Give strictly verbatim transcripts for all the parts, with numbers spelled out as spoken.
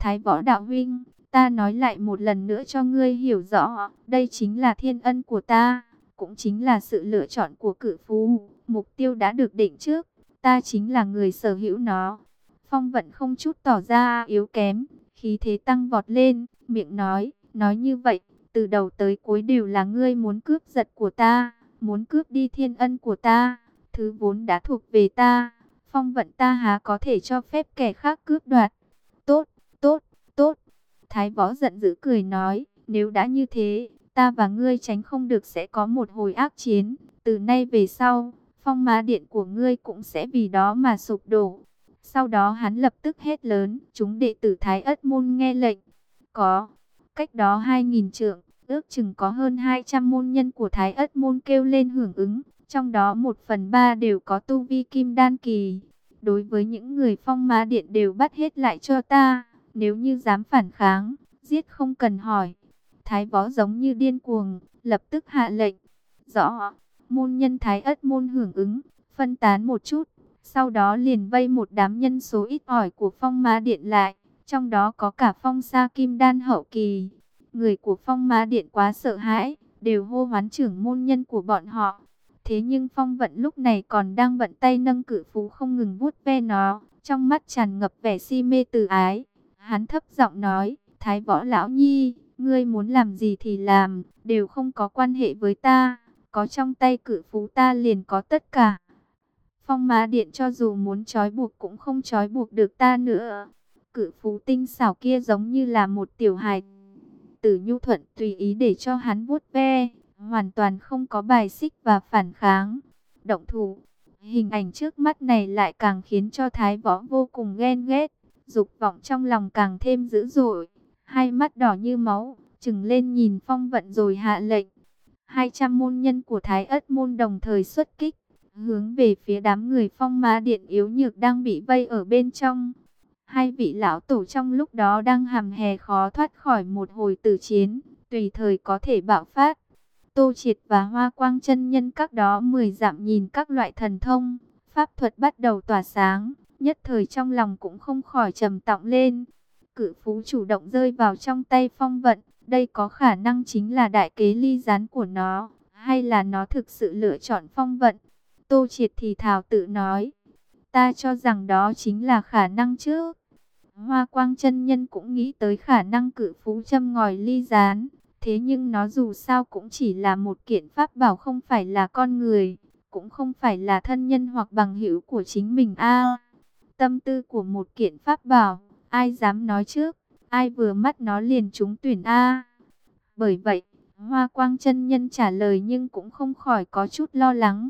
Thái Võ đạo huynh, ta nói lại một lần nữa cho ngươi hiểu rõ, đây chính là thiên ân của ta, cũng chính là sự lựa chọn của cự phú, mục tiêu đã được định trước, ta chính là người sở hữu nó. Phong Vận không chút tỏ ra yếu kém, khí thế tăng vọt lên, miệng nói, nói như vậy, từ đầu tới cuối đều là ngươi muốn cướp giật của ta, muốn cướp đi thiên ân của ta, thứ vốn đã thuộc về ta. Phong Vận ta há có thể cho phép kẻ khác cướp đoạt. Tốt, tốt, tốt. Thái Võ giận dữ cười nói, nếu đã như thế, ta và ngươi tránh không được sẽ có một hồi ác chiến. Từ nay về sau, Phong Ma Điện của ngươi cũng sẽ vì đó mà sụp đổ. Sau đó hắn lập tức hét lớn, chúng đệ tử Thái Ất môn nghe lệnh. Có, cách đó hai nghìn trượng, ước chừng có hơn hai trăm môn nhân của Thái Ất môn kêu lên hưởng ứng. Trong đó một phần ba đều có tu vi kim đan kỳ. Đối với những người Phong Ma Điện đều bắt hết lại cho ta. Nếu như dám phản kháng, giết không cần hỏi. Thái Võ giống như điên cuồng, lập tức hạ lệnh. Rõ, môn nhân Thái Ất môn hưởng ứng, phân tán một chút. Sau đó liền vây một đám nhân số ít ỏi của Phong Ma Điện lại. Trong đó có cả Phong Sa kim đan hậu kỳ. Người của Phong Ma Điện quá sợ hãi, đều hô hoán trưởng môn nhân của bọn họ. Thế nhưng Phong Vận lúc này còn đang bận tay nâng cự phú không ngừng vuốt ve nó, trong mắt tràn ngập vẻ si mê từ ái. Hắn thấp giọng nói, Thái Võ lão nhi, ngươi muốn làm gì thì làm, đều không có quan hệ với ta, có trong tay cự phú ta liền có tất cả. Phong Ma Điện cho dù muốn trói buộc cũng không trói buộc được ta nữa. Cự phú tinh xảo kia giống như là một tiểu hài tử nhu thuận tùy ý để cho hắn vuốt ve, hoàn toàn không có bài xích và phản kháng. Động thủ, hình ảnh trước mắt này lại càng khiến cho Thái Võ vô cùng ghen ghét, dục vọng trong lòng càng thêm dữ dội, hai mắt đỏ như máu, trừng lên nhìn Phong Vận rồi hạ lệnh. hai trăm môn nhân của Thái Ất môn đồng thời xuất kích, hướng về phía đám người Phong Ma Điện yếu nhược đang bị vây ở bên trong. Hai vị lão tổ trong lúc đó đang hầm hè khó thoát khỏi một hồi tử chiến, tùy thời có thể bạo phát. Tô Triệt và Hoa Quang chân nhân các đó mười dặm nhìn các loại thần thông, pháp thuật bắt đầu tỏa sáng, nhất thời trong lòng cũng không khỏi trầm trọng lên. Cự phú chủ động rơi vào trong tay Phong Vận, đây có khả năng chính là đại kế ly gián của nó, hay là nó thực sự lựa chọn Phong Vận? Tô Triệt thì thào tự nói, ta cho rằng đó chính là khả năng chứ. Hoa Quang chân nhân cũng nghĩ tới khả năng cự phú châm ngòi ly gián. Thế nhưng nó dù sao cũng chỉ là một kiện pháp bảo, không phải là con người, cũng không phải là thân nhân hoặc bằng hữu của chính mình a. Tâm tư của một kiện pháp bảo, ai dám nói trước, ai vừa mắt nó liền trúng tuyển a. Bởi vậy, Hoa Quang chân nhân trả lời nhưng cũng không khỏi có chút lo lắng.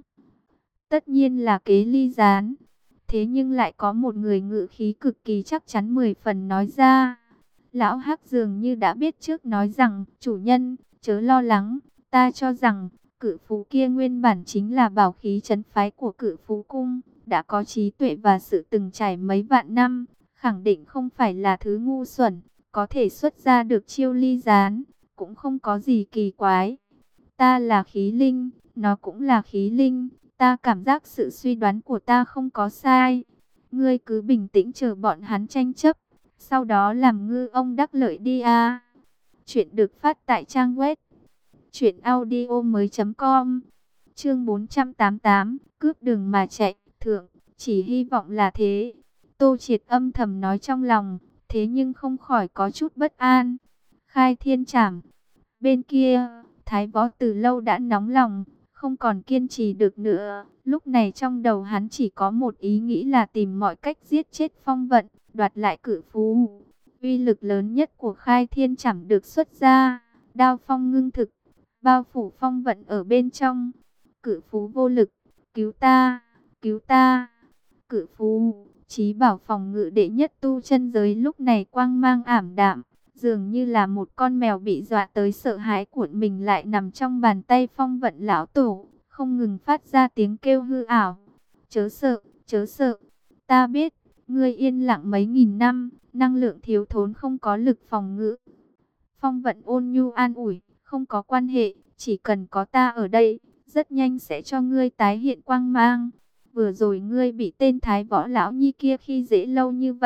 Tất nhiên là kế ly gián. Thế nhưng lại có một người ngự khí cực kỳ chắc chắn mười phần nói ra. Lão Hắc dường như đã biết trước nói rằng, chủ nhân, chớ lo lắng, ta cho rằng, cự phú kia nguyên bản chính là bảo khí trấn phái của cự phú cung, đã có trí tuệ và sự từng trải mấy vạn năm, khẳng định không phải là thứ ngu xuẩn, có thể xuất ra được chiêu ly gián, cũng không có gì kỳ quái. Ta là khí linh, nó cũng là khí linh, ta cảm giác sự suy đoán của ta không có sai. Ngươi cứ bình tĩnh chờ bọn hắn tranh chấp, sau đó làm ngư ông đắc lợi đi a. Chuyện được phát tại trang web truyện audio mới chấm com. Chương bốn trăm tám mươi tám, cướp đường mà chạy, thượng, chỉ hy vọng là thế. Tô Triệt âm thầm nói trong lòng, thế nhưng không khỏi có chút bất an. Khai thiên trảm. Bên kia, Thái Võ từ lâu đã nóng lòng, không còn kiên trì được nữa. Lúc này trong đầu hắn chỉ có một ý nghĩ là tìm mọi cách giết chết Phong Vận, đoạt lại cự phú. Uy lực lớn nhất của khai thiên trảm được xuất ra, đao phong ngưng thực, bao phủ Phong Vận ở bên trong. Cự phú vô lực, cứu ta, cứu ta. Cự phú, chí bảo phòng ngự đệ nhất tu chân giới lúc này quang mang ảm đạm, dường như là một con mèo bị dọa tới sợ hãi, cuộn mình lại nằm trong bàn tay Phong Vận lão tổ, không ngừng phát ra tiếng kêu hư ảo. Chớ sợ, chớ sợ, ta biết, ngươi yên lặng mấy nghìn năm, năng lượng thiếu thốn không có lực phòng ngự. Phong Vận ôn nhu an ủi, không có quan hệ, chỉ cần có ta ở đây, rất nhanh sẽ cho ngươi tái hiện quang mang. Vừa rồi ngươi bị tên Thái Võ lão nhi kia khi dễ lâu như vậy,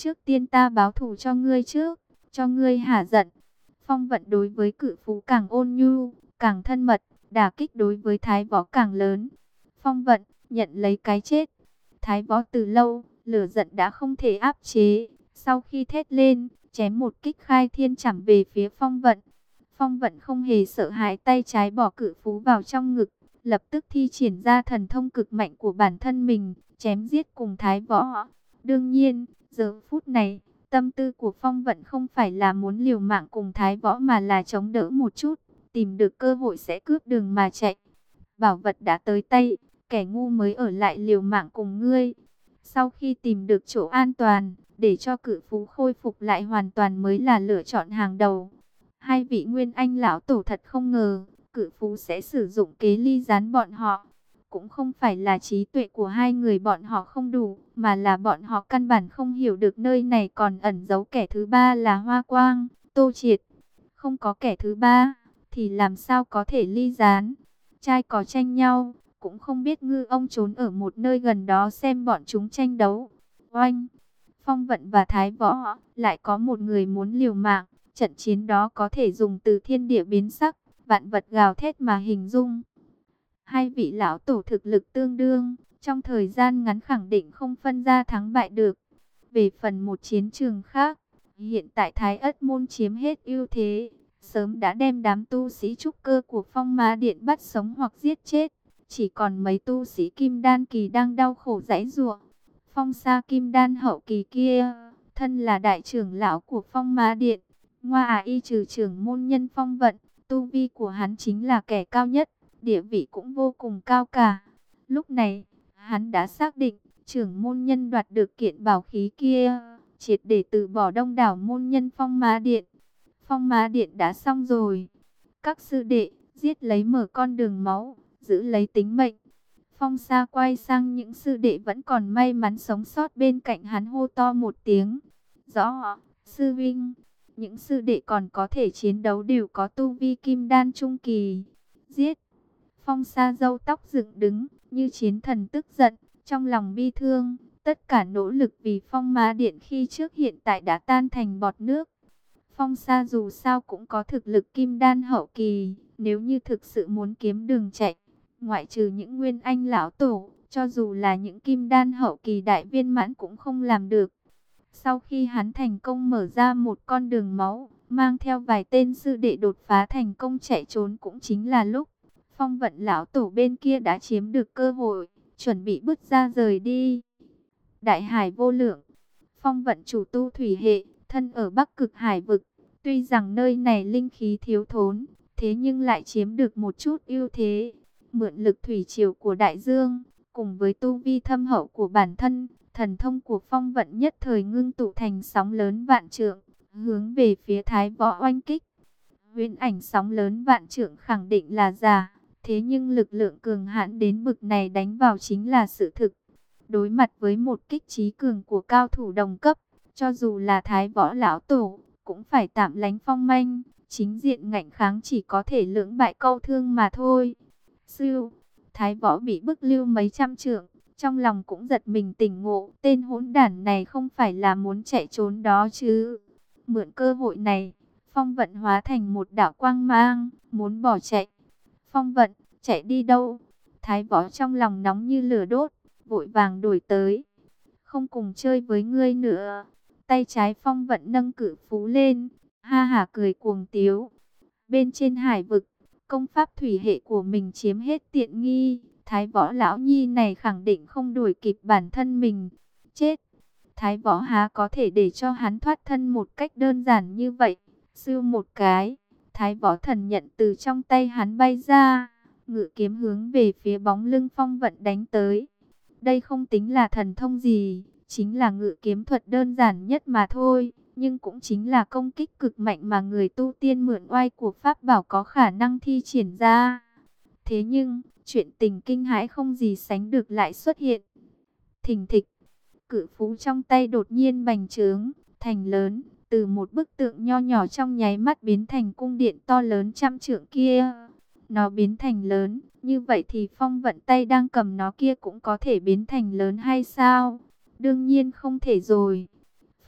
Trước tiên ta báo thù cho ngươi trước, cho ngươi hả giận. Phong Vận đối với cự phú càng ôn nhu, càng thân mật, đả kích đối với Thái Võ càng lớn. Phong Vận nhận lấy cái chết. Thái Võ từ lâu, lửa giận đã không thể áp chế. Sau khi thét lên, chém một kích khai thiên chảm về phía Phong Vận. Phong Vận không hề sợ hãi, tay trái bỏ cự phú vào trong ngực, lập tức thi triển ra thần thông cực mạnh của bản thân mình, chém giết cùng Thái Võ. Đương nhiên, giờ phút này, tâm tư của Phong Vận không phải là muốn liều mạng cùng Thái Võ mà là chống đỡ một chút, tìm được cơ hội sẽ cướp đường mà chạy. Bảo vật đã tới tay, kẻ ngu mới ở lại liều mạng cùng ngươi. Sau khi tìm được chỗ an toàn, để cho cự phú khôi phục lại hoàn toàn mới là lựa chọn hàng đầu. Hai vị Nguyên Anh lão tổ thật không ngờ, cự phú sẽ sử dụng kế ly gián bọn họ. Cũng không phải là trí tuệ của hai người bọn họ không đủ, mà là bọn họ căn bản không hiểu được nơi này còn ẩn giấu kẻ thứ ba là Hoa Quang, Tô Triệt. Không có kẻ thứ ba, thì làm sao có thể ly gián. Trai có tranh nhau, cũng không biết ngư ông trốn ở một nơi gần đó xem bọn chúng tranh đấu. Oanh! Phong Vận và Thái Võ lại có một người muốn liều mạng. Trận chiến đó có thể dùng từ thiên địa biến sắc, vạn vật gào thét mà hình dung. Hai vị lão tổ thực lực tương đương, trong thời gian ngắn khẳng định không phân ra thắng bại được. Về phần một chiến trường khác, hiện tại Thái Ất Môn chiếm hết ưu thế, sớm đã đem đám tu sĩ trúc cơ của Phong Ma Điện bắt sống hoặc giết chết. Chỉ còn mấy tu sĩ kim đan kỳ đang đau khổ giãy giụa. Phong Sa kim đan hậu kỳ kia, thân là đại trưởng lão của Phong Ma Điện, ngoa à y trừ trưởng môn nhân Phong Vận, tu vi của hắn chính là kẻ cao nhất, địa vị cũng vô cùng cao cả. Lúc này, hắn đã xác định, trưởng môn nhân đoạt được kiện bảo khí kia, triệt để từ bỏ đông đảo môn nhân Phong Ma Điện. Phong Ma Điện đã xong rồi. Các sư đệ, giết lấy mở con đường máu, giữ lấy tính mệnh. Phong Sa quay sang những sư đệ vẫn còn may mắn sống sót bên cạnh hắn hô to một tiếng. Rõ, sư vinh. Những sư đệ còn có thể chiến đấu đều có tu vi kim đan trung kỳ. Giết! Phong Sa râu tóc dựng đứng, như chiến thần tức giận, trong lòng bi thương. Tất cả nỗ lực vì Phong Ma Điện khi trước hiện tại đã tan thành bọt nước. Phong Sa dù sao cũng có thực lực kim đan hậu kỳ, nếu như thực sự muốn kiếm đường chạy, ngoại trừ những Nguyên Anh lão tổ, cho dù là những kim đan hậu kỳ đại viên mãn cũng không làm được. Sau khi hắn thành công mở ra một con đường máu, mang theo vài tên sư đệ đột phá thành công chạy trốn, cũng chính là lúc Phong Vận lão tổ bên kia đã chiếm được cơ hội, chuẩn bị bước ra rời đi. Đại hải vô lượng, Phong Vận chủ tu thủy hệ, thân ở Bắc Cực Hải vực, tuy rằng nơi này linh khí thiếu thốn, thế nhưng lại chiếm được một chút ưu thế. Mượn lực thủy triều của đại dương, cùng với tu vi thâm hậu của bản thân, thần thông của Phong Vận nhất thời ngưng tụ thành sóng lớn vạn trượng, hướng về phía Thái Võ oanh kích. Huyễn ảnh sóng lớn vạn trượng khẳng định là giả, thế nhưng lực lượng cường hãn đến bực này đánh vào chính là sự thực. Đối mặt với một kích trí cường của cao thủ đồng cấp, cho dù là Thái Võ lão tổ, cũng phải tạm lánh phong manh, chính diện ngạnh kháng chỉ có thể lưỡng bại câu thương mà thôi. Sư, Thái Võ bị bức lưu mấy trăm trượng, trong lòng cũng giật mình tỉnh ngộ, tên hỗn đản này không phải là muốn chạy trốn đó chứ. Mượn cơ hội này, Phong Vận hóa thành một đạo quang mang, muốn bỏ chạy. Phong Vận, chạy đi đâu? Thái Võ trong lòng nóng như lửa đốt, vội vàng đuổi tới. Không cùng chơi với ngươi nữa. Tay trái Phong Vận nâng cự phú lên, ha hả cười cuồng tiếu. Bên trên hải vực, công pháp thủy hệ của mình chiếm hết tiện nghi. Thái Võ lão nhi này khẳng định không đuổi kịp bản thân mình. Chết! Thái Võ há có thể để cho hắn thoát thân một cách đơn giản như vậy. Sưu một cái, Thái Võ thần nhận từ trong tay hắn bay ra, ngự kiếm hướng về phía bóng lưng Phong Vận đánh tới. Đây không tính là thần thông gì, chính là ngự kiếm thuật đơn giản nhất mà thôi, nhưng cũng chính là công kích cực mạnh mà người tu tiên mượn oai của pháp bảo có khả năng thi triển ra. Thế nhưng, chuyện tình kinh hãi không gì sánh được lại xuất hiện. Thình thịch, cự phú trong tay đột nhiên bành trướng, thành lớn, từ một bức tượng nho nhỏ trong nháy mắt biến thành cung điện to lớn trăm trượng kia. Nó biến thành lớn, như vậy thì Phong Vận tay đang cầm nó kia cũng có thể biến thành lớn hay sao? Đương nhiên không thể rồi.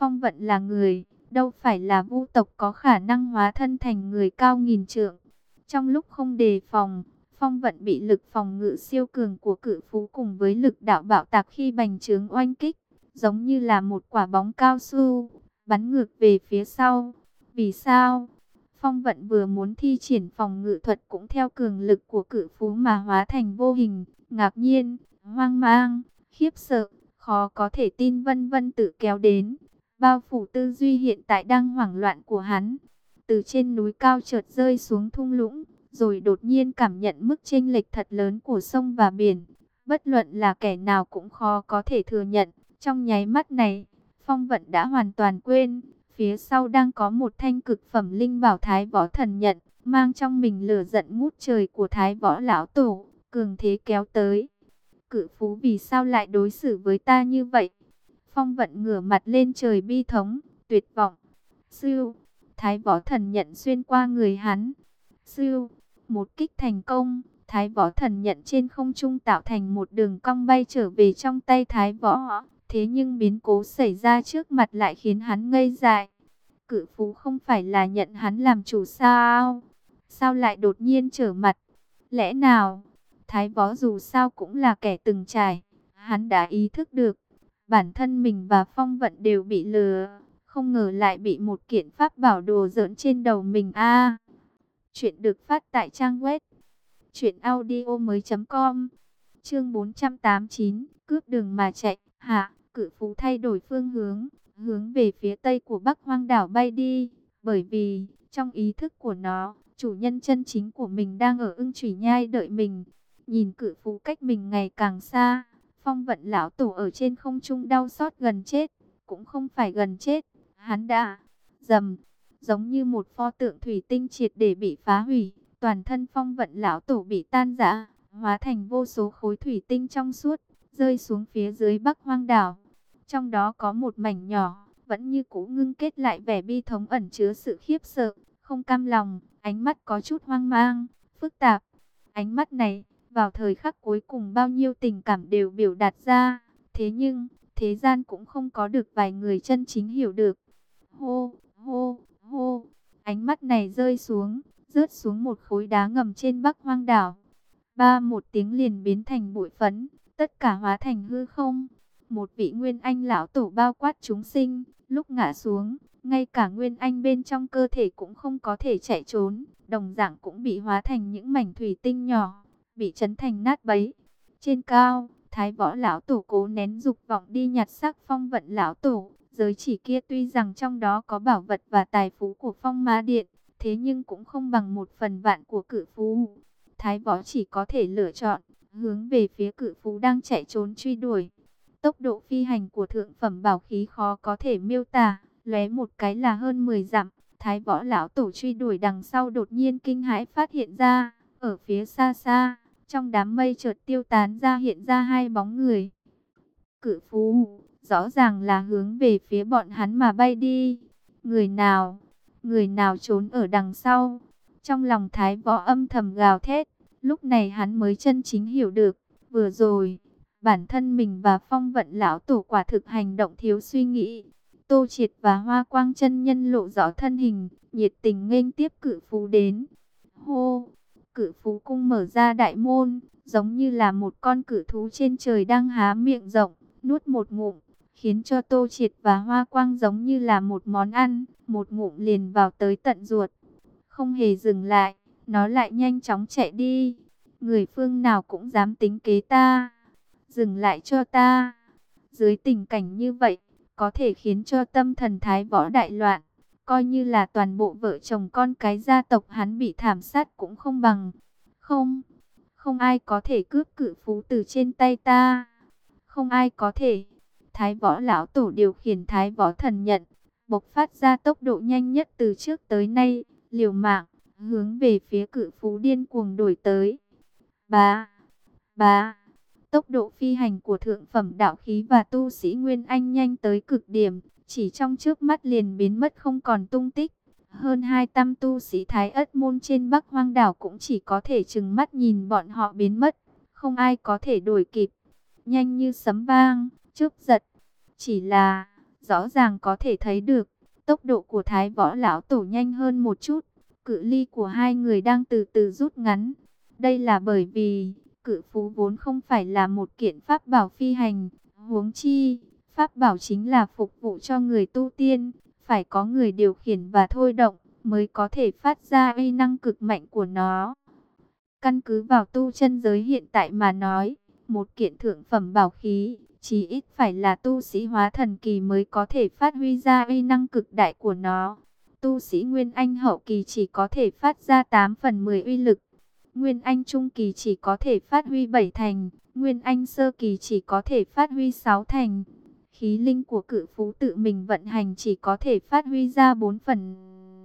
Phong Vận là người, đâu phải là vu tộc có khả năng hóa thân thành người cao nghìn trượng. Trong lúc không đề phòng, Phong Vận bị lực phòng ngự siêu cường của cự phú cùng với lực đạo bạo tạc khi bành trướng oanh kích, giống như là một quả bóng cao su, bắn ngược về phía sau. Vì sao? Phong Vận vừa muốn thi triển phòng ngự thuật cũng theo cường lực của cự phú mà hóa thành vô hình, ngạc nhiên, hoang mang, khiếp sợ, khó có thể tin vân vân tự kéo đến. Bao phủ tư duy hiện tại đang hoảng loạn của hắn. Từ trên núi cao chợt rơi xuống thung lũng, rồi đột nhiên cảm nhận mức chênh lệch thật lớn của sông và biển. Bất luận là kẻ nào cũng khó có thể thừa nhận. Trong nháy mắt này, Phong Vận đã hoàn toàn quên, phía sau đang có một thanh cực phẩm linh bảo Thái Võ Thần Nhận, mang trong mình lửa giận ngút trời của Thái Võ Lão Tổ, cường thế kéo tới. Cự phú vì sao lại đối xử với ta như vậy? Phong Vận ngửa mặt lên trời bi thống, tuyệt vọng. Sưu, Thái Võ Thần Nhận xuyên qua người hắn. Sưu, một kích thành công, Thái Võ Thần Nhận trên không trung tạo thành một đường cong bay trở về trong tay Thái Võ. Thế nhưng biến cố xảy ra trước mặt lại khiến hắn ngây dại. Cự phú không phải là nhận hắn làm chủ sao? Sao lại đột nhiên trở mặt? Lẽ nào? Thái Võ dù sao cũng là kẻ từng trải. Hắn đã ý thức được, bản thân mình và Phong Vận đều bị lừa. Không ngờ lại bị một kiện pháp bảo đồ giỡn trên đầu mình a. Chuyện được phát tại trang web truyện audio mới chấm com. Chương bốn trăm tám mươi chín, cướp đường mà chạy. Hạ, cự phú thay đổi phương hướng, hướng về phía tây của Bắc Hoang đảo bay đi, bởi vì trong ý thức của nó, chủ nhân chân chính của mình đang ở Ưng Chủy Nhai đợi mình. Nhìn cự phú cách mình ngày càng xa, Phong Vận lão tổ ở trên không trung đau xót gần chết, cũng không phải gần chết, hắn đã dầm, giống như một pho tượng thủy tinh triệt để bị phá hủy, toàn thân Phong Vận lão tổ bị tan rã, hóa thành vô số khối thủy tinh trong suốt, rơi xuống phía dưới Bắc Hoang đảo. Trong đó có một mảnh nhỏ, vẫn như cũ ngưng kết lại vẻ bi thống ẩn chứa sự khiếp sợ, không cam lòng, ánh mắt có chút hoang mang, phức tạp. Ánh mắt này, vào thời khắc cuối cùng bao nhiêu tình cảm đều biểu đạt ra. Thế nhưng, thế gian cũng không có được vài người chân chính hiểu được. Hô, hô, hô, ánh mắt này rơi xuống, rớt xuống một khối đá ngầm trên Bắc Hoang đảo. Ba một tiếng liền biến thành bụi phấn, tất cả hóa thành hư không. Một vị Nguyên Anh lão tổ bao quát chúng sinh, lúc ngã xuống, ngay cả Nguyên Anh bên trong cơ thể cũng không có thể chạy trốn, đồng dạng cũng bị hóa thành những mảnh thủy tinh nhỏ, bị chấn thành nát bấy. Trên cao, Thái Võ lão tổ cố nén dục vọng đi nhặt xác Phong Vận lão tổ. Giới chỉ kia tuy rằng trong đó có bảo vật và tài phú của Phong Ma Điện, thế nhưng cũng không bằng một phần vạn của cự phú. Thái Võ chỉ có thể lựa chọn, hướng về phía cự phú đang chạy trốn truy đuổi. Tốc độ phi hành của thượng phẩm bảo khí khó có thể miêu tả, lóe một cái là hơn mười dặm. Thái Võ lão tổ truy đuổi đằng sau đột nhiên kinh hãi phát hiện ra, ở phía xa xa, trong đám mây chợt tiêu tán ra hiện ra hai bóng người. Cự phú, rõ ràng là hướng về phía bọn hắn mà bay đi. Người nào? Người nào trốn ở đằng sau? Trong lòng Thái Võ âm thầm gào thét, lúc này hắn mới chân chính hiểu được, vừa rồi bản thân mình và Phong Vận lão tổ quả thực hành động thiếu suy nghĩ. Tô Triệt và Hoa Quang chân nhân lộ rõ thân hình, nhiệt tình nghênh tiếp cự phú đến. Hô! Cự phú cung mở ra đại môn, giống như là một con cự thú trên trời đang há miệng rộng, nuốt một ngụm, khiến cho Tô Triệt và Hoa Quang giống như là một món ăn, một ngụm liền vào tới tận ruột. Không hề dừng lại, nó lại nhanh chóng chạy đi. Người phương nào cũng dám tính kế ta. Dừng lại cho ta. Dưới tình cảnh như vậy, có thể khiến cho tâm thần Thái Võ đại loạn. Coi như là toàn bộ vợ chồng con cái gia tộc hắn bị thảm sát cũng không bằng. Không, không ai có thể cướp cự phú từ trên tay ta. Không ai có thể. Thái Võ lão tổ điều khiển Thái Võ thần nhận, bộc phát ra tốc độ nhanh nhất từ trước tới nay, liều mạng, hướng về phía cự phú điên cuồng đuổi tới. Bá, bá. Tốc độ phi hành của thượng phẩm đạo khí và tu sĩ Nguyên Anh nhanh tới cực điểm, chỉ trong chớp mắt liền biến mất không còn tung tích. Hơn hai trăm tu sĩ Thái Ất môn trên Bắc Hoang đảo cũng chỉ có thể trừng mắt nhìn bọn họ biến mất, không ai có thể đuổi kịp. Nhanh như sấm vang, chớp giật. Chỉ là, rõ ràng có thể thấy được, tốc độ của Thái Võ lão tổ nhanh hơn một chút, cự ly của hai người đang từ từ rút ngắn. Đây là bởi vì cự phú vốn không phải là một kiện pháp bảo phi hành, huống chi, pháp bảo chính là phục vụ cho người tu tiên, phải có người điều khiển và thôi động, mới có thể phát ra uy năng cực mạnh của nó. Căn cứ vào tu chân giới hiện tại mà nói, một kiện thượng phẩm bảo khí, chí ít phải là tu sĩ hóa thần kỳ mới có thể phát huy ra uy năng cực đại của nó. Tu sĩ Nguyên Anh hậu kỳ chỉ có thể phát ra tám phần mười uy lực. Nguyên Anh trung kỳ chỉ có thể phát huy bảy thành, Nguyên Anh sơ kỳ chỉ có thể phát huy sáu thành. Khí linh của cự phú tự mình vận hành chỉ có thể phát huy ra bốn phần.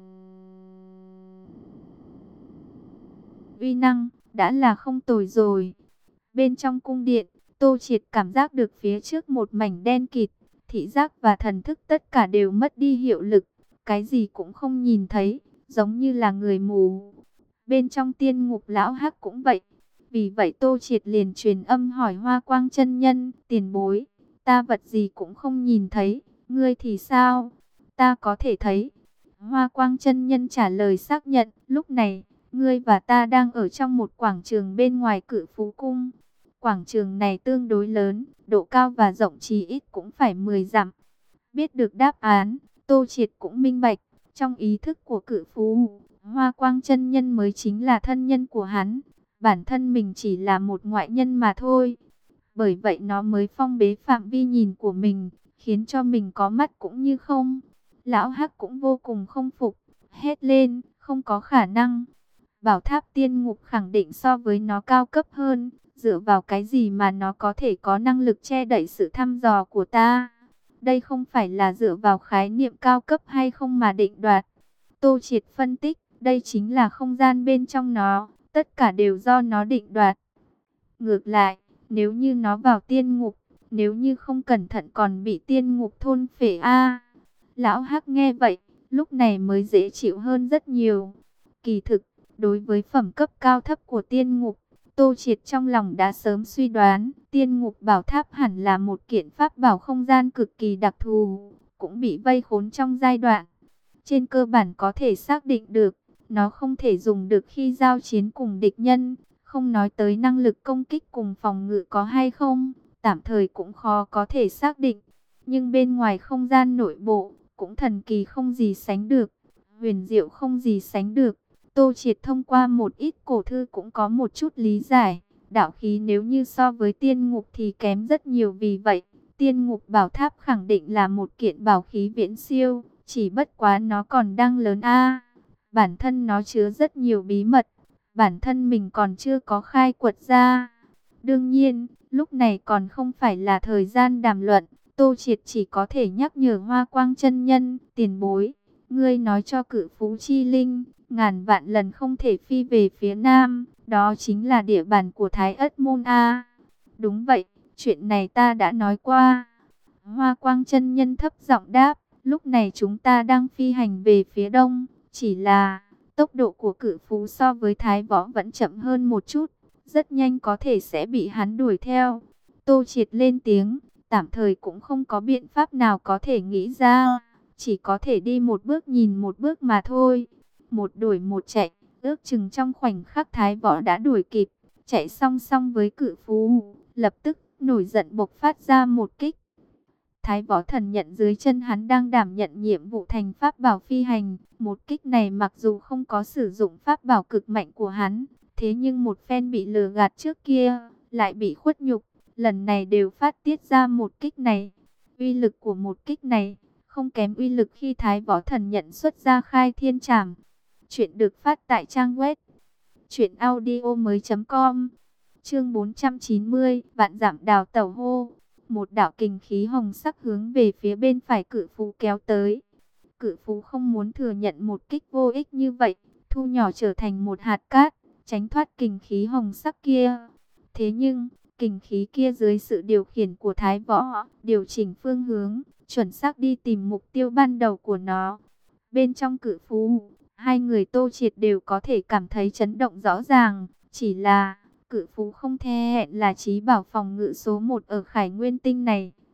Uy năng đã là không tồi rồi. Bên trong cung điện, Tô Triệt cảm giác được phía trước một mảnh đen kịt, thị giác và thần thức tất cả đều mất đi hiệu lực, cái gì cũng không nhìn thấy, giống như là người mù. Bên trong tiên ngục lão hắc cũng vậy. Vì vậy Tô Triệt liền truyền âm hỏi Hoa Quang chân nhân, tiền bối, ta vật gì cũng không nhìn thấy, ngươi thì sao? Ta có thể thấy. Hoa Quang chân nhân trả lời xác nhận, lúc này, ngươi và ta đang ở trong một quảng trường bên ngoài Cự Phú Cung. Quảng trường này tương đối lớn, độ cao và rộng chí ít cũng phải mười dặm. Biết được đáp án, Tô Triệt cũng minh bạch, trong ý thức của Cự Phú, Hoa Quang chân nhân mới chính là thân nhân của hắn, bản thân mình chỉ là một ngoại nhân mà thôi. Bởi vậy nó mới phong bế phạm vi nhìn của mình, khiến cho mình có mắt cũng như không. Lão Hắc cũng vô cùng không phục, hét lên, không có khả năng. Bảo tháp tiên ngục khẳng định so với nó cao cấp hơn, dựa vào cái gì mà nó có thể có năng lực che đậy sự thăm dò của ta? Đây không phải là dựa vào khái niệm cao cấp hay không mà định đoạt. Tô Triệt phân tích, đây chính là không gian bên trong nó, tất cả đều do nó định đoạt. Ngược lại, nếu như nó vào tiên ngục, nếu như không cẩn thận còn bị tiên ngục thôn phệ a. Lão Hắc nghe vậy, lúc này mới dễ chịu hơn rất nhiều. Kỳ thực, đối với phẩm cấp cao thấp của tiên ngục, Tô Triệt trong lòng đã sớm suy đoán, tiên ngục bảo tháp hẳn là một kiện pháp bảo không gian cực kỳ đặc thù, cũng bị vây khốn trong giai đoạn. Trên cơ bản có thể xác định được, nó không thể dùng được khi giao chiến cùng địch nhân, không nói tới năng lực công kích cùng phòng ngự có hay không, tạm thời cũng khó có thể xác định. Nhưng bên ngoài không gian nội bộ, cũng thần kỳ không gì sánh được, huyền diệu không gì sánh được. Tô Triệt thông qua một ít cổ thư cũng có một chút lý giải, đạo khí nếu như so với tiên ngục thì kém rất nhiều, vì vậy, tiên ngục bảo tháp khẳng định là một kiện bảo khí viễn siêu, chỉ bất quá nó còn đang lớn a. Bản thân nó chứa rất nhiều bí mật, bản thân mình còn chưa có khai quật ra. Đương nhiên, lúc này còn không phải là thời gian đàm luận, Tô Triệt chỉ có thể nhắc nhở Hoa Quang chân nhân, tiền bối, ngươi nói cho Cự Phú Chi Linh, ngàn vạn lần không thể phi về phía nam, đó chính là địa bàn của Thái Ất Môn a. Đúng vậy, chuyện này ta đã nói qua. Hoa Quang chân nhân thấp giọng đáp, lúc này chúng ta đang phi hành về phía đông, chỉ là tốc độ của Cự Phú so với Thái Võ vẫn chậm hơn một chút, rất nhanh có thể sẽ bị hắn đuổi theo. Tô Triệt lên tiếng, tạm thời cũng không có biện pháp nào có thể nghĩ ra, chỉ có thể đi một bước nhìn một bước mà thôi. Một đuổi một chạy, ước chừng trong khoảnh khắc Thái Võ đã đuổi kịp, chạy song song với Cự Phú, lập tức nổi giận bộc phát ra một kích. Thái Võ thần nhận dưới chân hắn đang đảm nhận nhiệm vụ thành pháp bảo phi hành, một kích này mặc dù không có sử dụng pháp bảo cực mạnh của hắn, thế nhưng một phen bị lừa gạt trước kia, lại bị khuất nhục, lần này đều phát tiết ra một kích này. Uy lực của một kích này không kém uy lực khi Thái Võ thần nhận xuất ra khai thiên trảm. Chuyện được phát tại trang web truyện audio mới chấm com. Chương bốn trăm chín mươi, vạn giảm đào tẩu hô. Một đạo kình khí hồng sắc hướng về phía bên phải Cự Phú kéo tới. Cự Phú không muốn thừa nhận một kích vô ích như vậy, thu nhỏ trở thành một hạt cát, tránh thoát kình khí hồng sắc kia. Thế nhưng, kình khí kia dưới sự điều khiển của Thái Võ, điều chỉnh phương hướng, chuẩn xác đi tìm mục tiêu ban đầu của nó. Bên trong Cự Phú, hai người Tô Triệt đều có thể cảm thấy chấn động rõ ràng, chỉ là Cự Phú không the hẹn là trí bảo phòng ngự số một ở Khải Nguyên Tinh này,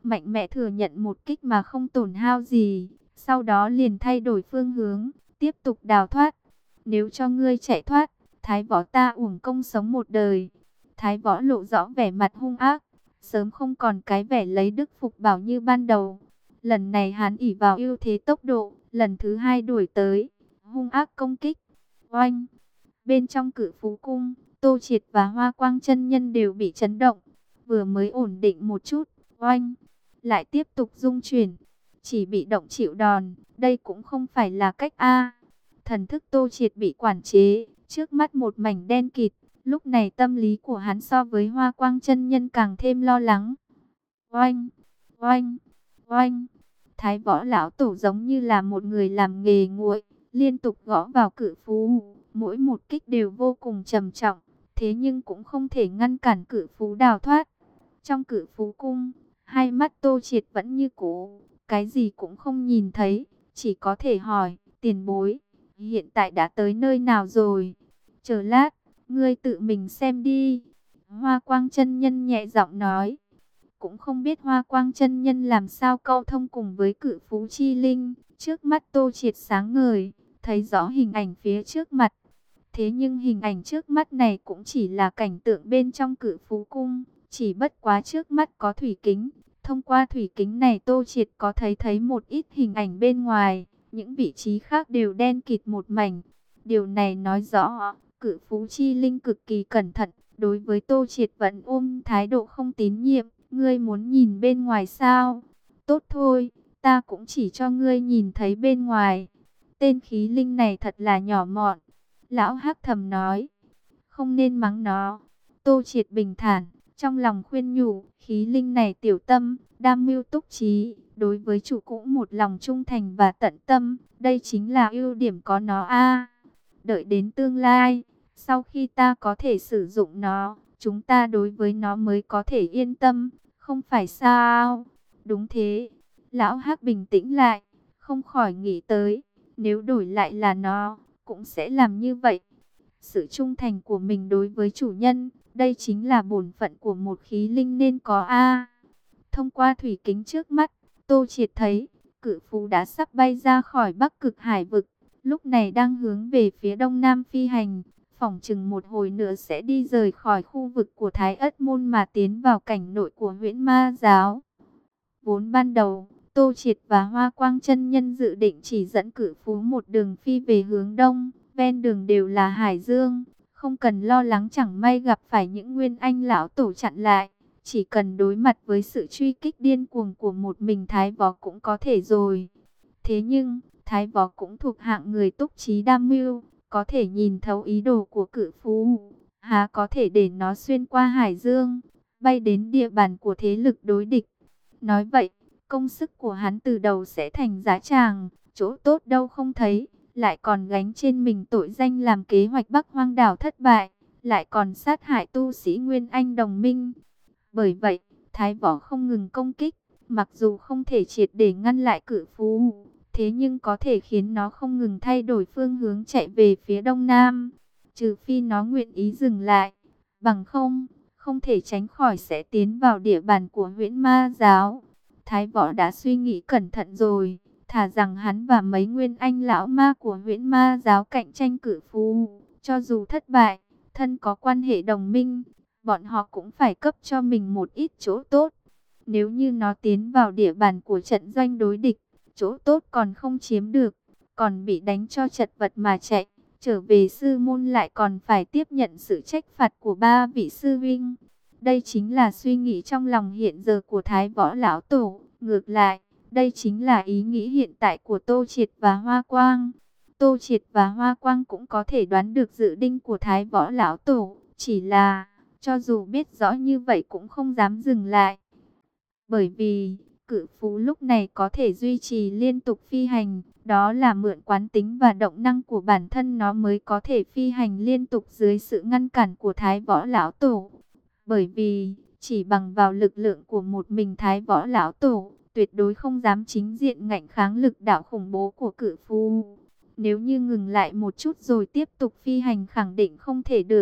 mạnh mẽ thừa nhận một kích mà không tổn hao gì, sau đó liền thay đổi phương hướng, tiếp tục đào thoát. Nếu cho ngươi chạy thoát, Thái Võ ta uổng công sống một đời. Thái Võ lộ rõ vẻ mặt hung ác, sớm không còn cái vẻ lấy đức phục bảo như ban đầu. Lần này hắn ỷ vào ưu thế tốc độ, lần thứ hai đuổi tới, hung ác công kích. Oanh! Bên trong Cự Phú Cung, Tô Triệt và Hoa Quang chân nhân đều bị chấn động. Vừa mới ổn định một chút, oanh! Lại tiếp tục rung chuyển. Chỉ bị động chịu đòn, đây cũng không phải là cách A. Thần thức Tô Triệt bị quản chế, trước mắt một mảnh đen kịt. Lúc này tâm lý của hắn so với Hoa Quang chân nhân càng thêm lo lắng. Oanh! Oanh! Oanh! Thái Võ lão tổ giống như là một người làm nghề nguội, liên tục gõ vào Cự Phú. Mỗi một kích đều vô cùng trầm trọng, thế nhưng cũng không thể ngăn cản Cự Phú đào thoát. Trong Cự Phú Cung, hai mắt Tô Triệt vẫn như cũ, cái gì cũng không nhìn thấy, chỉ có thể hỏi, tiền bối, hiện tại đã tới nơi nào rồi? Chờ lát, ngươi tự mình xem đi. Hoa Quang chân nhân nhẹ giọng nói. Cũng không biết Hoa Quang chân nhân làm sao câu thông cùng với Cự Phú chi linh. Trước mắt Tô Triệt sáng ngời, thấy rõ hình ảnh phía trước mặt. Thế nhưng hình ảnh trước mắt này cũng chỉ là cảnh tượng bên trong Cự Phú Cung, chỉ bất quá trước mắt có thủy kính. Thông qua thủy kính này Tô Triệt có thấy thấy một ít hình ảnh bên ngoài, những vị trí khác đều đen kịt một mảnh. Điều này nói rõ, Cự Phú chi linh cực kỳ cẩn thận, đối với Tô Triệt vẫn ôm thái độ không tín nhiệm. Ngươi muốn nhìn bên ngoài sao? Tốt thôi, ta cũng chỉ cho ngươi nhìn thấy bên ngoài. Tên khí linh này thật là nhỏ mọn. Lão Hắc thầm nói, không nên mắng nó. Tô Triệt bình thản, trong lòng khuyên nhủ, khí linh này tiểu tâm, đam mưu túc trí, đối với chủ cũng một lòng trung thành và tận tâm, đây chính là ưu điểm có nó a. Đợi đến tương lai, sau khi ta có thể sử dụng nó, chúng ta đối với nó mới có thể yên tâm, không phải sao? Đúng thế. Lão Hắc bình tĩnh lại, không khỏi nghĩ tới, nếu đổi lại là nó, cũng sẽ làm như vậy. Sự trung thành của mình đối với chủ nhân, đây chính là bổn phận của một khí linh nên có a. Thông qua thủy kính trước mắt, Tô Triệt thấy, Cự Phú đã sắp bay ra khỏi Bắc Cực Hải vực, lúc này đang hướng về phía đông nam phi hành, phỏng chừng một hồi nữa sẽ đi rời khỏi khu vực của Thái Ất Môn mà tiến vào cảnh nội của Huyễn Ma Giáo. Vốn ban đầu, Tô Triệt và Hoa Quang chân nhân dự định chỉ dẫn Cự Phú một đường phi về hướng đông, ven đường đều là hải dương, không cần lo lắng chẳng may gặp phải những nguyên anh lão tổ chặn lại, chỉ cần đối mặt với sự truy kích điên cuồng của một mình Thái Võ cũng có thể rồi. Thế nhưng, Thái Võ cũng thuộc hạng người túc trí đam mưu, có thể nhìn thấu ý đồ của Cự Phú, há có thể để nó xuyên qua hải dương, bay đến địa bàn của thế lực đối địch. Nói vậy, công sức của hắn từ đầu sẽ thành giá tràng, chỗ tốt đâu không thấy, lại còn gánh trên mình tội danh làm kế hoạch Bắc Hoang Đảo thất bại, lại còn sát hại tu sĩ Nguyên Anh đồng minh. Bởi vậy, Thái Võ không ngừng công kích, mặc dù không thể triệt để ngăn lại Cự Phú, thế nhưng có thể khiến nó không ngừng thay đổi phương hướng chạy về phía đông nam, trừ phi nó nguyện ý dừng lại, bằng không, không thể tránh khỏi sẽ tiến vào địa bàn của Huyễn Ma Giáo. Thái Võ đã suy nghĩ cẩn thận rồi, thà rằng hắn và mấy nguyên anh lão ma của Huyễn Ma Giáo cạnh tranh Cự Phú, cho dù thất bại, thân có quan hệ đồng minh, bọn họ cũng phải cấp cho mình một ít chỗ tốt. Nếu như nó tiến vào địa bàn của trận doanh đối địch, chỗ tốt còn không chiếm được, còn bị đánh cho chật vật mà chạy, trở về sư môn lại còn phải tiếp nhận sự trách phạt của ba vị sư vinh. Đây chính là suy nghĩ trong lòng hiện giờ của Thái Võ lão tổ. Ngược lại, đây chính là ý nghĩ hiện tại của Tô Triệt và Hoa Quang. Tô Triệt và Hoa Quang cũng có thể đoán được dự định của Thái Võ lão tổ, chỉ là cho dù biết rõ như vậy cũng không dám dừng lại. Bởi vì Cự Phú lúc này có thể duy trì liên tục phi hành, đó là mượn quán tính và động năng của bản thân nó mới có thể phi hành liên tục dưới sự ngăn cản của Thái Võ lão tổ. Bởi vì chỉ bằng vào lực lượng của một mình Thái Võ lão tổ, tuyệt đối không dám chính diện ngạnh kháng lực đạo khủng bố của Cự Phú. Nếu như ngừng lại một chút rồi tiếp tục phi hành khẳng định không thể được.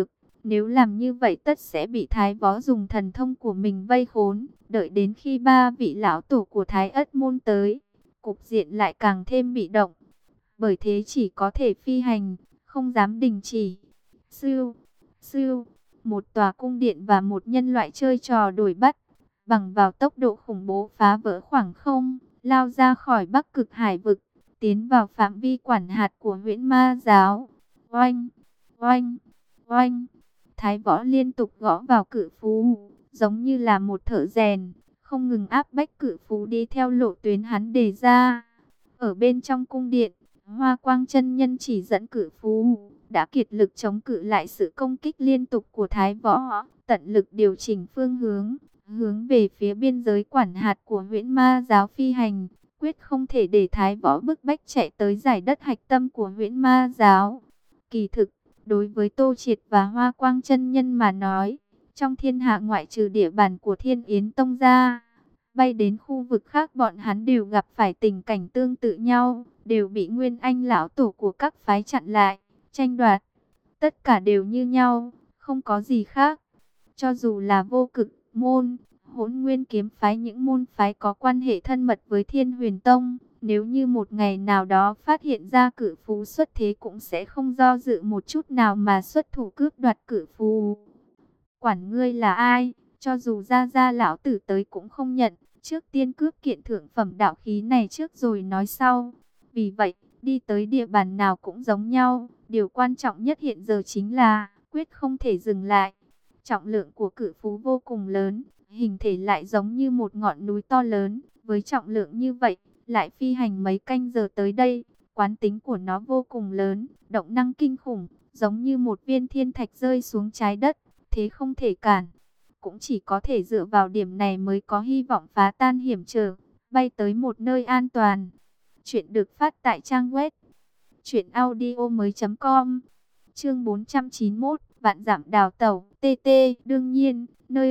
Nếu làm như vậy tất sẽ bị Thái Võ dùng thần thông của mình vây khốn. Đợi đến khi ba vị lão tổ của Thái Ất môn tới, cục diện lại càng thêm bị động. Bởi thế chỉ có thể phi hành, không dám đình chỉ. Sưu, sưu, một tòa cung điện và một nhân loại chơi trò đuổi bắt, bằng vào tốc độ khủng bố phá vỡ khoảng không, lao ra khỏi Bắc Cực Hải vực, tiến vào phạm vi quản hạt của Huyễn Ma giáo. Oanh, oanh, oanh. Thái Võ liên tục gõ vào cự phú, giống như là một thợ rèn, không ngừng áp bách cự phú đi theo lộ tuyến hắn đề ra. Ở bên trong cung điện, Hoa Quang chân nhân chỉ dẫn cự phú, đã kiệt lực chống cự lại sự công kích liên tục của Thái Võ, tận lực điều chỉnh phương hướng, hướng về phía biên giới quản hạt của Huyễn Ma giáo phi hành, quyết không thể để Thái Võ bức bách chạy tới giải đất hạch tâm của Huyễn Ma giáo. Kỳ thực, đối với Tô Triệt và Hoa Quang chân nhân mà nói, trong thiên hạ ngoại trừ địa bàn của Thiên Yến Tông ra, bay đến khu vực khác bọn hắn đều gặp phải tình cảnh tương tự nhau, đều bị Nguyên Anh lão tổ của các phái chặn lại, tranh đoạt. Tất cả đều như nhau, không có gì khác. Cho dù là Vô Cực môn, Hỗn Nguyên kiếm phái, những môn phái có quan hệ thân mật với Thiên Huyền Tông, nếu như một ngày nào đó phát hiện ra cự phú xuất thế cũng sẽ không do dự một chút nào mà xuất thủ cướp đoạt cự phú. Quản ngươi là ai, cho dù ra ra lão tử tới cũng không nhận, trước tiên cướp kiện thượng phẩm đạo khí này trước rồi nói sau. Vì vậy, đi tới địa bàn nào cũng giống nhau, điều quan trọng nhất hiện giờ chính là quyết không thể dừng lại. Trọng lượng của cự phú vô cùng lớn, hình thể lại giống như một ngọn núi to lớn, với trọng lượng như vậy, lại phi hành mấy canh giờ tới đây, quán tính của nó vô cùng lớn, động năng kinh khủng, giống như một viên thiên thạch rơi xuống trái đất, thế không thể cản. Cũng chỉ có thể dựa vào điểm này mới có hy vọng phá tan hiểm trở, bay tới một nơi an toàn. Chuyện được phát tại trang web truyện audio mới chấm com. Chương bốn trăm chín mươi mốt, vạn giảm đào tẩu, tê tê, đương nhiên, nơi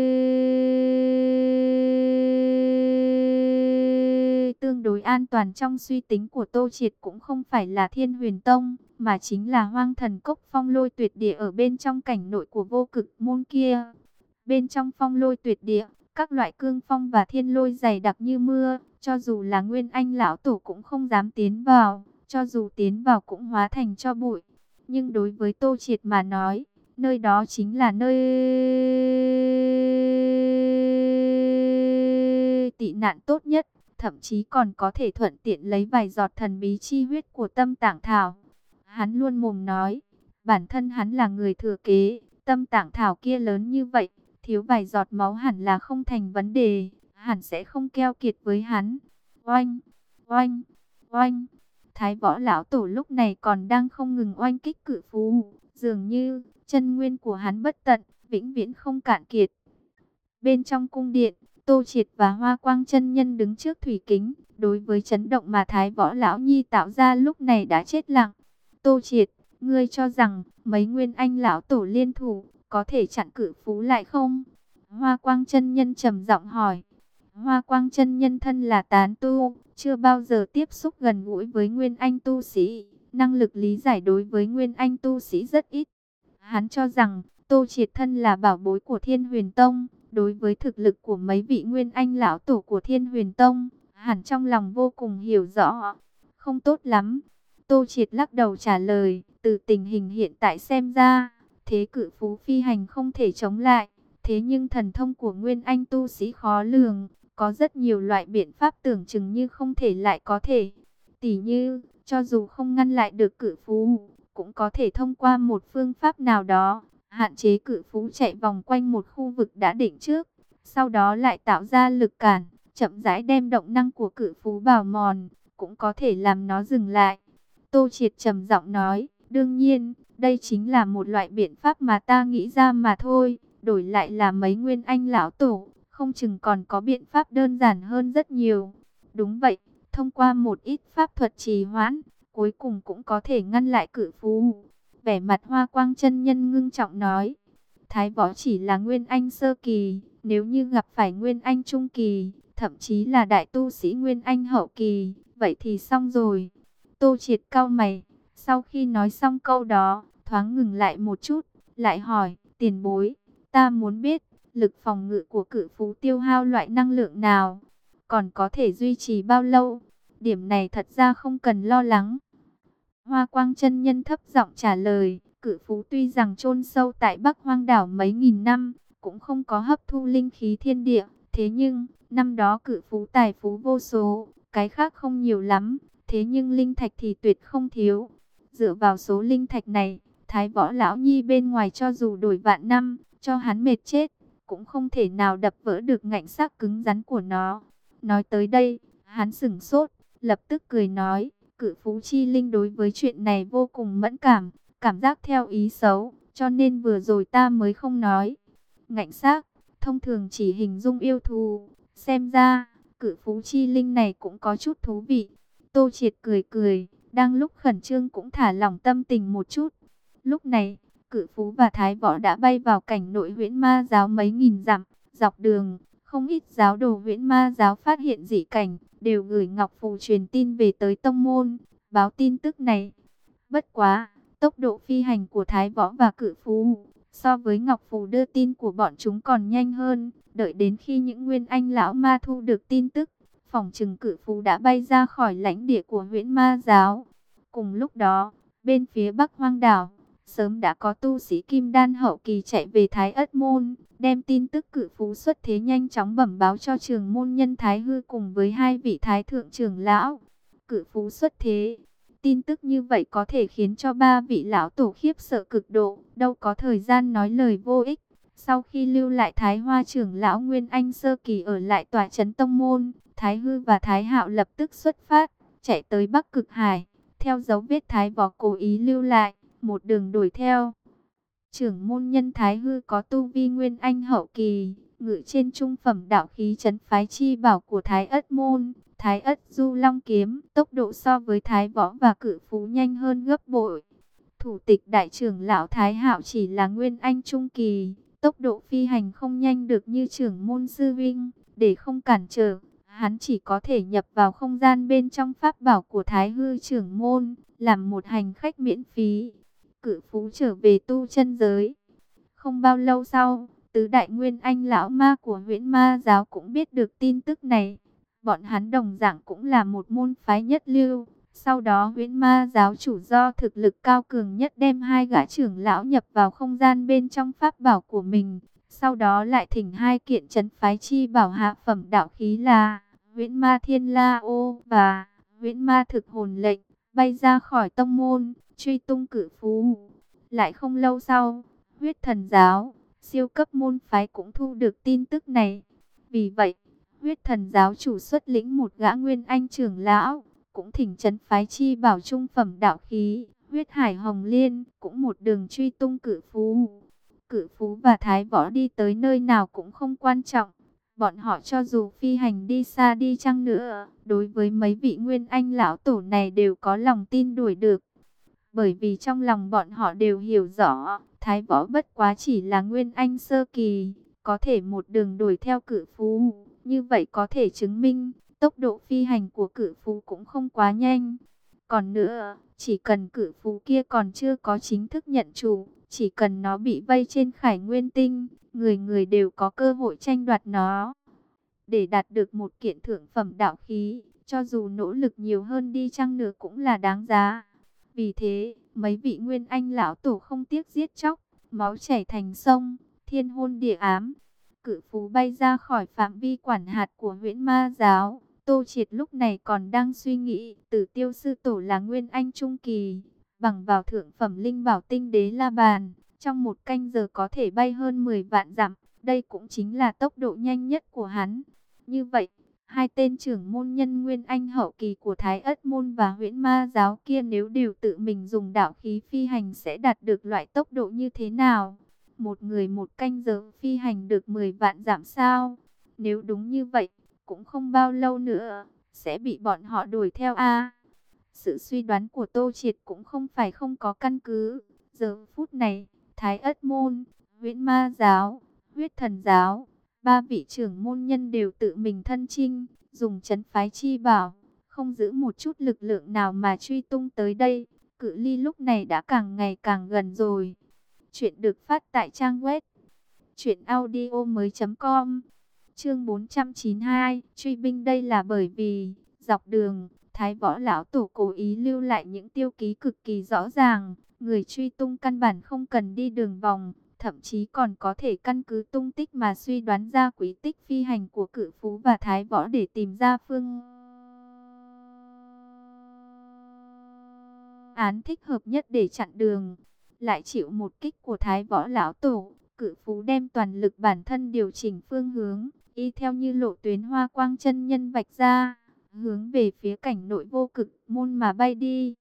tương đối an toàn trong suy tính của Tô Triệt cũng không phải là Thiên Huyền Tông, mà chính là Hoang Thần Cốc Phong Lôi Tuyệt Địa ở bên trong cảnh nội của Vô Cực môn kia. Bên trong Phong Lôi Tuyệt Địa, các loại cương phong và thiên lôi dày đặc như mưa, cho dù là Nguyên Anh lão tổ cũng không dám tiến vào, cho dù tiến vào cũng hóa thành tro bụi. Nhưng đối với Tô Triệt mà nói, nơi đó chính là nơi tị nạn tốt nhất, thậm chí còn có thể thuận tiện lấy vài giọt thần bí chi huyết của Tâm Tạng Thảo. Hắn luôn mồm nói, bản thân hắn là người thừa kế, Tâm Tạng Thảo kia lớn như vậy, thiếu vài giọt máu hẳn là không thành vấn đề, hẳn sẽ không keo kiệt với hắn. Oanh, oanh, oanh. Thái Võ lão tổ lúc này còn đang không ngừng oanh kích cự phú, dường như chân nguyên của hắn bất tận, vĩnh viễn không cạn kiệt. Bên trong cung điện, Tô Triệt và Hoa Quang chân nhân đứng trước thủy kính, đối với chấn động mà Thái Võ lão nhi tạo ra lúc này đã chết lặng. Tô Triệt, ngươi cho rằng mấy Nguyên Anh lão tổ liên thủ có thể chặn cự phú lại không? Hoa Quang chân nhân trầm giọng hỏi. Hoa Quang chân nhân thân là tán tu, chưa bao giờ tiếp xúc gần gũi với Nguyên Anh tu sĩ, năng lực lý giải đối với Nguyên Anh tu sĩ rất ít. Hắn cho rằng Tô Triệt thân là bảo bối của Thiên Huyền Tông, đối với thực lực của mấy vị Nguyên Anh lão tổ của Thiên Huyền Tông, hẳn trong lòng vô cùng hiểu rõ. Không tốt lắm. Tô Triệt lắc đầu trả lời, từ tình hình hiện tại xem ra, thế cự phú phi hành không thể chống lại, thế nhưng thần thông của Nguyên Anh tu sĩ khó lường, có rất nhiều loại biện pháp tưởng chừng như không thể lại có thể. Tỉ như, cho dù không ngăn lại được cự phú, cũng có thể thông qua một phương pháp nào đó, hạn chế cự phú chạy vòng quanh một khu vực đã định trước, sau đó lại tạo ra lực cản, chậm rãi đem động năng của cự phú bào mòn, cũng có thể làm nó dừng lại. Tô Triệt trầm giọng nói, đương nhiên, đây chính là một loại biện pháp mà ta nghĩ ra mà thôi, đổi lại là mấy Nguyên Anh lão tổ, không chừng còn có biện pháp đơn giản hơn rất nhiều. Đúng vậy, thông qua một ít pháp thuật trì hoãn, cuối cùng cũng có thể ngăn lại cự phú. Vẻ mặt Hoa Quang chân nhân ngưng trọng nói, Thái Võ chỉ là Nguyên Anh sơ kỳ, nếu như gặp phải Nguyên Anh trung kỳ, thậm chí là đại tu sĩ Nguyên Anh hậu kỳ, vậy thì xong rồi. Tô Triệt cau mày, sau khi nói xong câu đó, thoáng ngừng lại một chút, lại hỏi, tiền bối, ta muốn biết, lực phòng ngự của cự phú tiêu hao loại năng lượng nào, còn có thể duy trì bao lâu? Điểm này thật ra không cần lo lắng. Hoa Quang chân nhân thấp giọng trả lời, cự phú tuy rằng chôn sâu tại Bắc Hoang đảo mấy nghìn năm, cũng không có hấp thu linh khí thiên địa, thế nhưng, năm đó cự phú tài phú vô số, cái khác không nhiều lắm, thế nhưng linh thạch thì tuyệt không thiếu. Dựa vào số linh thạch này, Thái Võ Lão Nhi bên ngoài cho dù đổi vạn năm, cho hắn mệt chết, cũng không thể nào đập vỡ được ngạnh xác cứng rắn của nó. Nói tới đây, hắn sửng sốt, lập tức cười nói, cự phú chi linh đối với chuyện này vô cùng mẫn cảm, cảm giác theo ý xấu, cho nên vừa rồi ta mới không nói. Ngạnh xác, thông thường chỉ hình dung yêu thú, xem ra, cự phú chi linh này cũng có chút thú vị. Tô Triệt cười cười, đang lúc khẩn trương cũng thả lỏng tâm tình một chút. Lúc này, cự phú và Thái Võ đã bay vào cảnh nội huyễn ma giáo mấy nghìn dặm, dọc đường, không ít giáo đồ huyễn ma giáo phát hiện dị cảnh, đều gửi ngọc phù truyền tin về tới tông môn, báo tin tức này. Bất quá, tốc độ phi hành của Thái Võ và cự phú, so với ngọc phù đưa tin của bọn chúng còn nhanh hơn, đợi đến khi những nguyên anh lão ma thu được tin tức, phỏng chừng cự phú đã bay ra khỏi lãnh địa của huyễn ma giáo. Cùng lúc đó, bên phía bắc hoang đảo, sớm đã có tu sĩ kim đan hậu kỳ chạy về Thái Ất Môn, đem tin tức cự phú xuất thế nhanh chóng bẩm báo cho trưởng môn nhân Thái Hư cùng với hai vị thái thượng trưởng lão. Cự phú xuất thế, tin tức như vậy có thể khiến cho ba vị lão tổ khiếp sợ cực độ, đâu có thời gian nói lời vô ích. Sau khi lưu lại Thái Hoa trưởng lão Nguyên Anh sơ kỳ ở lại tòa trấn tông môn, Thái Hư và Thái Hạo lập tức xuất phát, chạy tới Bắc Cực Hải, theo dấu vết Thái Võ cố ý lưu lại, một đường đuổi theo. Trưởng môn nhân Thái Hư có tu vi Nguyên Anh hậu kỳ, ngự trên trung phẩm đạo khí trấn phái chi bảo của Thái Ất Môn, Thái Ất Du Long kiếm, tốc độ so với Thái Võ và cự phú nhanh hơn gấp bội. Thủ tịch đại trưởng lão Thái Hạo chỉ là Nguyên Anh trung kỳ, tốc độ phi hành không nhanh được như trưởng môn sư vinh, để không cản trở, hắn chỉ có thể nhập vào không gian bên trong pháp bảo của Thái Hư trưởng môn, làm một hành khách miễn phí. Cự phú trở về tu chân giới. Không bao lâu sau, tứ đại nguyên anh lão ma của huyễn ma giáo cũng biết được tin tức này. Bọn hắn đồng dạng cũng là một môn phái nhất lưu. Sau đó huyễn ma giáo chủ do thực lực cao cường nhất đem hai gã trưởng lão nhập vào không gian bên trong pháp bảo của mình. Sau đó lại thỉnh hai kiện trấn phái chi bảo hạ phẩm đạo khí là huyễn ma thiên la ô và huyễn ma thực hồn lệnh, bay ra khỏi tông môn, truy tung cự phú. Lại không lâu sau, huyết thần giáo, siêu cấp môn phái cũng thu được tin tức này. Vì vậy, huyết thần giáo chủ xuất lĩnh một gã nguyên anh trưởng lão, cũng thỉnh trấn phái chi bảo trung phẩm đạo khí, huyết hải hồng liên, cũng một đường truy tung cự phú. Cự phú và Thái Võ đi tới nơi nào cũng không quan trọng. Bọn họ cho dù phi hành đi xa đi chăng nữa, đối với mấy vị nguyên anh lão tổ này đều có lòng tin đuổi được. Bởi vì trong lòng bọn họ đều hiểu rõ, Thái Võ bất quá chỉ là nguyên anh sơ kỳ, có thể một đường đuổi theo cự phú. Như vậy có thể chứng minh, tốc độ phi hành của cự phú cũng không quá nhanh. Còn nữa, chỉ cần cự phú kia còn chưa có chính thức nhận chủ, chỉ cần nó bị vây trên Khải Nguyên Tinh, người người đều có cơ hội tranh đoạt nó. Để đạt được một kiện thượng phẩm đạo khí, cho dù nỗ lực nhiều hơn đi chăng nữa cũng là đáng giá. Vì thế, mấy vị nguyên anh lão tổ không tiếc giết chóc, máu chảy thành sông, thiên hôn địa ám. Cự phú bay ra khỏi phạm vi quản hạt của huyễn ma giáo. Tô Triệt lúc này còn đang suy nghĩ, Tử Tiêu sư tổ là nguyên anh trung kỳ, bằng vào thượng phẩm linh bảo tinh đế la bàn, trong một canh giờ có thể bay hơn mười vạn dặm, đây cũng chính là tốc độ nhanh nhất của hắn. Như vậy, hai tên trưởng môn nhân nguyên anh hậu kỳ của Thái Ất Môn và huyễn ma giáo kia nếu đều tự mình dùng đạo khí phi hành sẽ đạt được loại tốc độ như thế nào? Một người một canh giờ phi hành được mười vạn dặm sao? Nếu đúng như vậy, cũng không bao lâu nữa, sẽ bị bọn họ đuổi theo a. Sự suy đoán của Tô Triệt cũng không phải không có căn cứ. Giờ phút này, Thái Ất Môn, huyễn ma giáo, huyết thần giáo, ba vị trưởng môn nhân đều tự mình thân chinh, dùng trấn phái chi bảo, không giữ một chút lực lượng nào mà truy tung tới đây. Cự ly lúc này đã càng ngày càng gần rồi. Chuyện được phát tại trang web truyện audio mới chấm com. Chương bốn trăm chín mươi hai, truy binh. Đây là bởi vì dọc đường, Thái Võ lão tổ cố ý lưu lại những tiêu ký cực kỳ rõ ràng, người truy tung căn bản không cần đi đường vòng, thậm chí còn có thể căn cứ tung tích mà suy đoán ra quý tích phi hành của Cự Phú và Thái Võ để tìm ra phương án thích hợp nhất để chặn đường. Lại chịu một kích của Thái Võ lão tổ, Cự Phú đem toàn lực bản thân điều chỉnh phương hướng, y theo như lộ tuyến Hoa Quang chân nhân vạch ra, hướng về phía cảnh nội Vô Cực môn mà bay đi.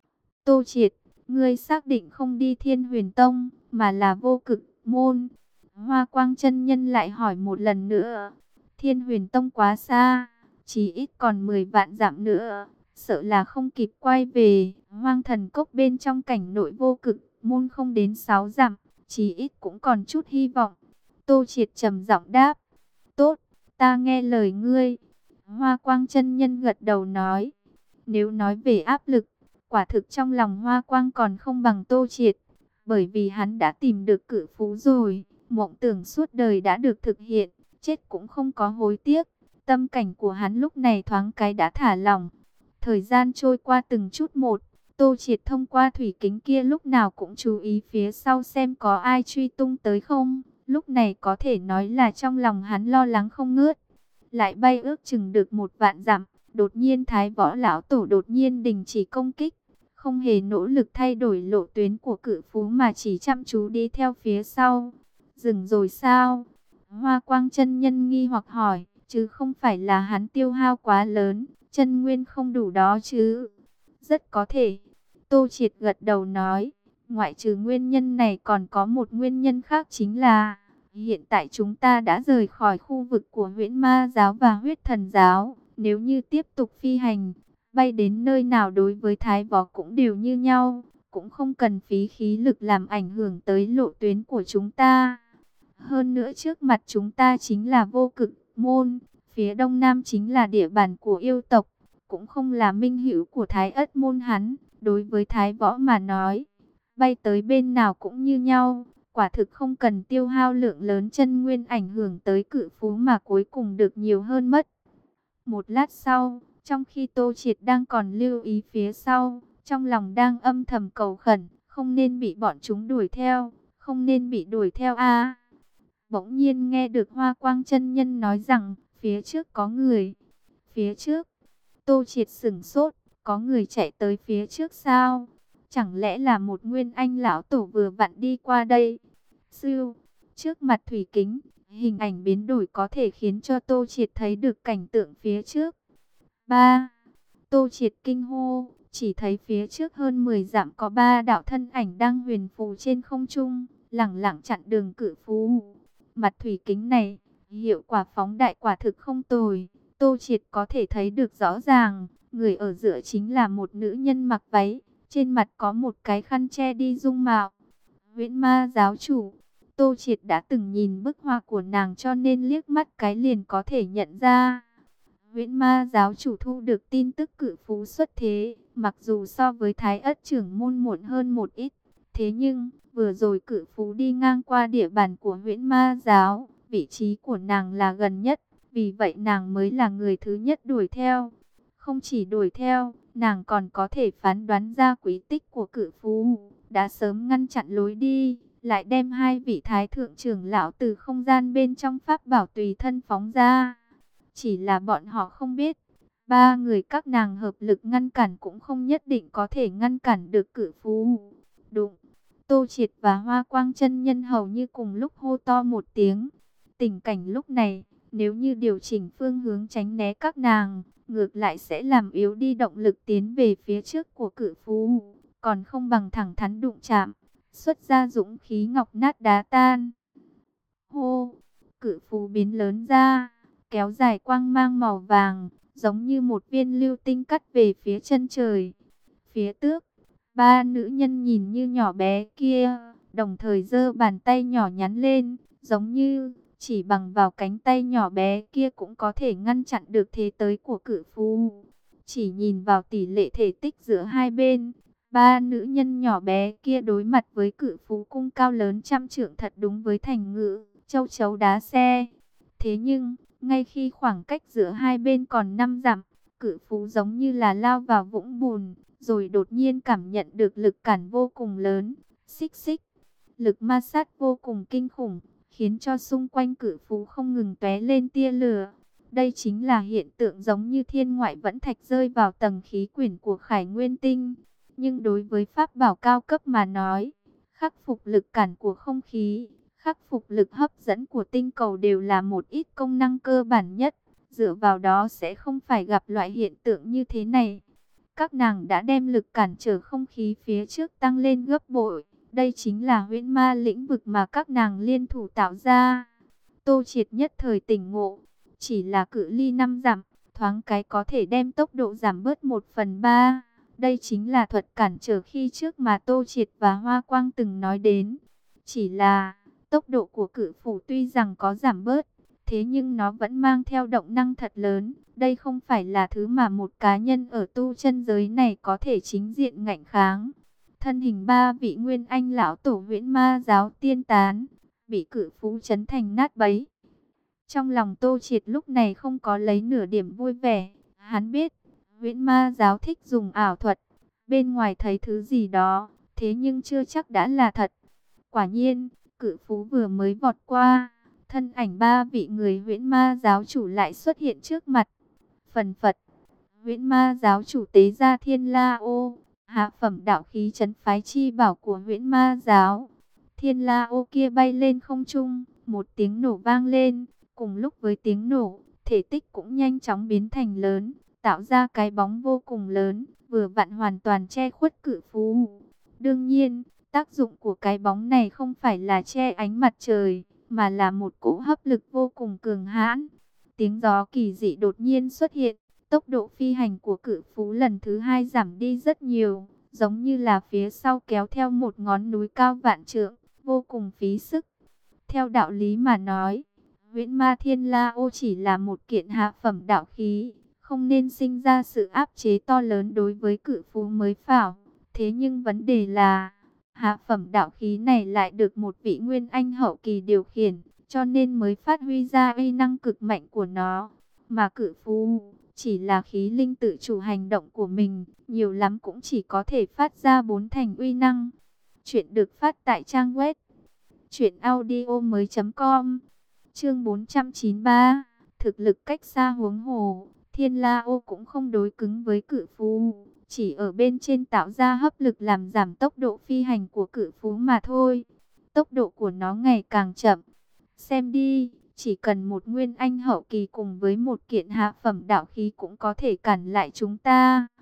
Tô Triệt, ngươi xác định không đi Thiên Huyền Tông, mà là Vô Cực môn? Hoa Quang chân nhân lại hỏi một lần nữa. Thiên Huyền Tông quá xa, chỉ ít còn mười vạn dặm nữa, sợ là không kịp quay về. Hoang Thần Cốc bên trong cảnh nội Vô Cực môn không đến sáu dặm, chỉ ít cũng còn chút hy vọng. Tô Triệt trầm giọng đáp. Tốt, ta nghe lời ngươi. Hoa Quang chân nhân gật đầu nói. Nếu nói về áp lực, quả thực trong lòng Hoa Quang còn không bằng Tô Triệt, bởi vì hắn đã tìm được Cự Phú rồi, mộng tưởng suốt đời đã được thực hiện, chết cũng không có hối tiếc. Tâm cảnh của hắn lúc này thoáng cái đã thả lỏng. Thời gian trôi qua từng chút một, Tô Triệt thông qua thủy kính kia lúc nào cũng chú ý phía sau xem có ai truy tung tới không. Lúc này có thể nói là trong lòng hắn lo lắng không ngớt. Lại bay ước chừng được một vạn dặm, đột nhiên Thái Võ lão tổ đột nhiên đình chỉ công kích, không hề nỗ lực thay đổi lộ tuyến của Cự Phú mà chỉ chăm chú đi theo phía sau. Dừng rồi sao? Hoa Quang chân nhân nghi hoặc hỏi, chứ không phải là hắn tiêu hao quá lớn, chân nguyên không đủ đó chứ? Rất có thể. Tô Triệt gật đầu nói, ngoại trừ nguyên nhân này còn có một nguyên nhân khác, chính là hiện tại chúng ta đã rời khỏi khu vực của Huyễn Ma giáo và Huyết Thần giáo. Nếu như tiếp tục phi hành, bay đến nơi nào đối với Thái Võ cũng đều như nhau, cũng không cần phí khí lực làm ảnh hưởng tới lộ tuyến của chúng ta. Hơn nữa trước mặt chúng ta chính là Vô Cực môn, phía đông nam chính là địa bàn của yêu tộc, cũng không là minh hữu của Thái Ất môn hắn. Đối với Thái Võ mà nói, bay tới bên nào cũng như nhau, quả thực không cần tiêu hao lượng lớn chân nguyên ảnh hưởng tới Cự Phú mà cuối cùng được nhiều hơn mất. Một lát sau, trong khi Tô Triệt đang còn lưu ý phía sau, trong lòng đang âm thầm cầu khẩn, không nên bị bọn chúng đuổi theo, không nên bị đuổi theo a. Bỗng nhiên nghe được Hoa Quang chân nhân nói rằng, phía trước có người. Phía trước? Tô Triệt sửng sốt, có người chạy tới phía trước sao? Chẳng lẽ là một nguyên anh lão tổ vừa vặn đi qua đây? Sư, trước mặt thủy kính, hình ảnh biến đổi có thể khiến cho Tô Triệt thấy được cảnh tượng phía trước. Ba, Tô Triệt kinh hô, chỉ thấy phía trước hơn mười dặm có ba đạo thân ảnh đang huyền phù trên không trung, lẳng lặng chặn đường Cự Phú. Mặt thủy kính này, hiệu quả phóng đại quả thực không tồi. Tô Triệt có thể thấy được rõ ràng, người ở giữa chính là một nữ nhân mặc váy, trên mặt có một cái khăn che đi dung mạo. Huyễn Ma giáo chủ. Tô Triệt đã từng nhìn bức họa của nàng cho nên liếc mắt cái liền có thể nhận ra. Huyễn Ma giáo chủ thu được tin tức Cự Phú xuất thế, mặc dù so với Thái Ất trưởng môn muộn hơn một ít, thế nhưng vừa rồi Cự Phú đi ngang qua địa bàn của Huyễn Ma giáo, vị trí của nàng là gần nhất, vì vậy nàng mới là người thứ nhất đuổi theo. Không chỉ đuổi theo, nàng còn có thể phán đoán ra quý tích của Cự Phú, đã sớm ngăn chặn lối đi, lại đem hai vị thái thượng trưởng lão từ không gian bên trong pháp bảo tùy thân phóng ra. Chỉ là bọn họ không biết, ba người các nàng hợp lực ngăn cản cũng không nhất định có thể ngăn cản được Cự Phú. Đụng, Tô Triệt và Hoa Quang chân nhân hầu như cùng lúc hô to một tiếng. Tình cảnh lúc này, nếu như điều chỉnh phương hướng tránh né các nàng, ngược lại sẽ làm yếu đi động lực tiến về phía trước của Cự Phú, còn không bằng thẳng thắn đụng chạm, xuất ra dũng khí ngọc nát đá tan. Hô, Cự Phú biến lớn ra, kéo dài quang mang màu vàng, giống như một viên lưu tinh cắt về phía chân trời. Phía tước, ba nữ nhân nhìn như nhỏ bé kia, đồng thời giơ bàn tay nhỏ nhắn lên, giống như chỉ bằng vào cánh tay nhỏ bé kia cũng có thể ngăn chặn được thế tới của Cự Phú. Chỉ nhìn vào tỷ lệ thể tích giữa hai bên, Ba nữ nhân nhỏ bé kia đối mặt với cự phú cung cao lớn trăm trượng thật đúng với thành ngữ, châu chấu đá xe. Thế nhưng, ngay khi khoảng cách giữa hai bên còn năm dặm, cự phú giống như là lao vào vũng bùn, rồi đột nhiên cảm nhận được lực cản vô cùng lớn, xích xích. Lực ma sát vô cùng kinh khủng, khiến cho xung quanh cự phú không ngừng tóe lên tia lửa. Đây chính là hiện tượng giống như thiên ngoại vẫn thạch rơi vào tầng khí quyển của Khải Nguyên Tinh. Nhưng đối với pháp bảo cao cấp mà nói, khắc phục lực cản của không khí, khắc phục lực hấp dẫn của tinh cầu đều là một ít công năng cơ bản nhất. Dựa vào đó sẽ không phải gặp loại hiện tượng như thế này. Các nàng đã đem lực cản trở không khí phía trước tăng lên gấp bội. Đây chính là huyễn ma lĩnh vực mà các nàng liên thủ tạo ra. Tô Triệt nhất thời tỉnh ngộ, chỉ là cự ly năm dặm, thoáng cái có thể đem tốc độ giảm bớt một phần ba. Đây chính là thuật cản trở khi trước mà Tô Triệt và Hoa Quang từng nói đến. Chỉ là, tốc độ của cự phủ tuy rằng có giảm bớt, thế nhưng nó vẫn mang theo động năng thật lớn. Đây không phải là thứ mà một cá nhân ở tu chân giới này có thể chính diện ngạnh kháng. Thân hình ba vị nguyên anh lão tổ huyễn ma giáo tiên tán, bị cự phú chấn thành nát bấy. Trong lòng Tô Triệt lúc này không có lấy nửa điểm vui vẻ. Hắn biết, huyễn ma giáo thích dùng ảo thuật. Bên ngoài thấy thứ gì đó, thế nhưng chưa chắc đã là thật. Quả nhiên, cự phú vừa mới vọt qua, thân ảnh ba vị người huyễn ma giáo chủ lại xuất hiện trước mặt. Phần phật, huyễn ma giáo chủ tế ra thiên la ô, hạ phẩm đạo khí trấn phái chi bảo của huyễn ma giáo. Thiên la ô kia bay lên không trung, một tiếng nổ vang lên. Cùng lúc với tiếng nổ, thể tích cũng nhanh chóng biến thành lớn, tạo ra cái bóng vô cùng lớn, vừa vặn hoàn toàn che khuất cự phú. Đương nhiên, tác dụng của cái bóng này không phải là che ánh mặt trời, mà là một cỗ hấp lực vô cùng cường hãn. Tiếng gió kỳ dị đột nhiên xuất hiện, tốc độ phi hành của cự phú lần thứ hai giảm đi rất nhiều, giống như là phía sau kéo theo một ngọn núi cao vạn trượng, vô cùng phí sức. Theo đạo lý mà nói, huyễn ma thiên la ô chỉ là một kiện hạ phẩm đạo khí, không nên sinh ra sự áp chế to lớn đối với cự phú mới phảo. Thế nhưng vấn đề là, hạ phẩm đạo khí này lại được một vị nguyên anh hậu kỳ điều khiển, cho nên mới phát huy ra uy năng cực mạnh của nó. Mà cự phú chỉ là khí linh tự chủ hành động của mình, nhiều lắm cũng chỉ có thể phát ra bốn thành uy năng. Chuyện được phát tại trang web truyện audio mới chấm com. Chương bốn trăm chín mươi ba, thực lực cách xa huống hồ, thiên la ô cũng không đối cứng với cự phú, chỉ ở bên trên tạo ra hấp lực làm giảm tốc độ phi hành của cự phú mà thôi. Tốc độ của nó ngày càng chậm. Xem đi, chỉ cần một nguyên anh hậu kỳ cùng với một kiện hạ phẩm đạo khí cũng có thể cản lại chúng ta.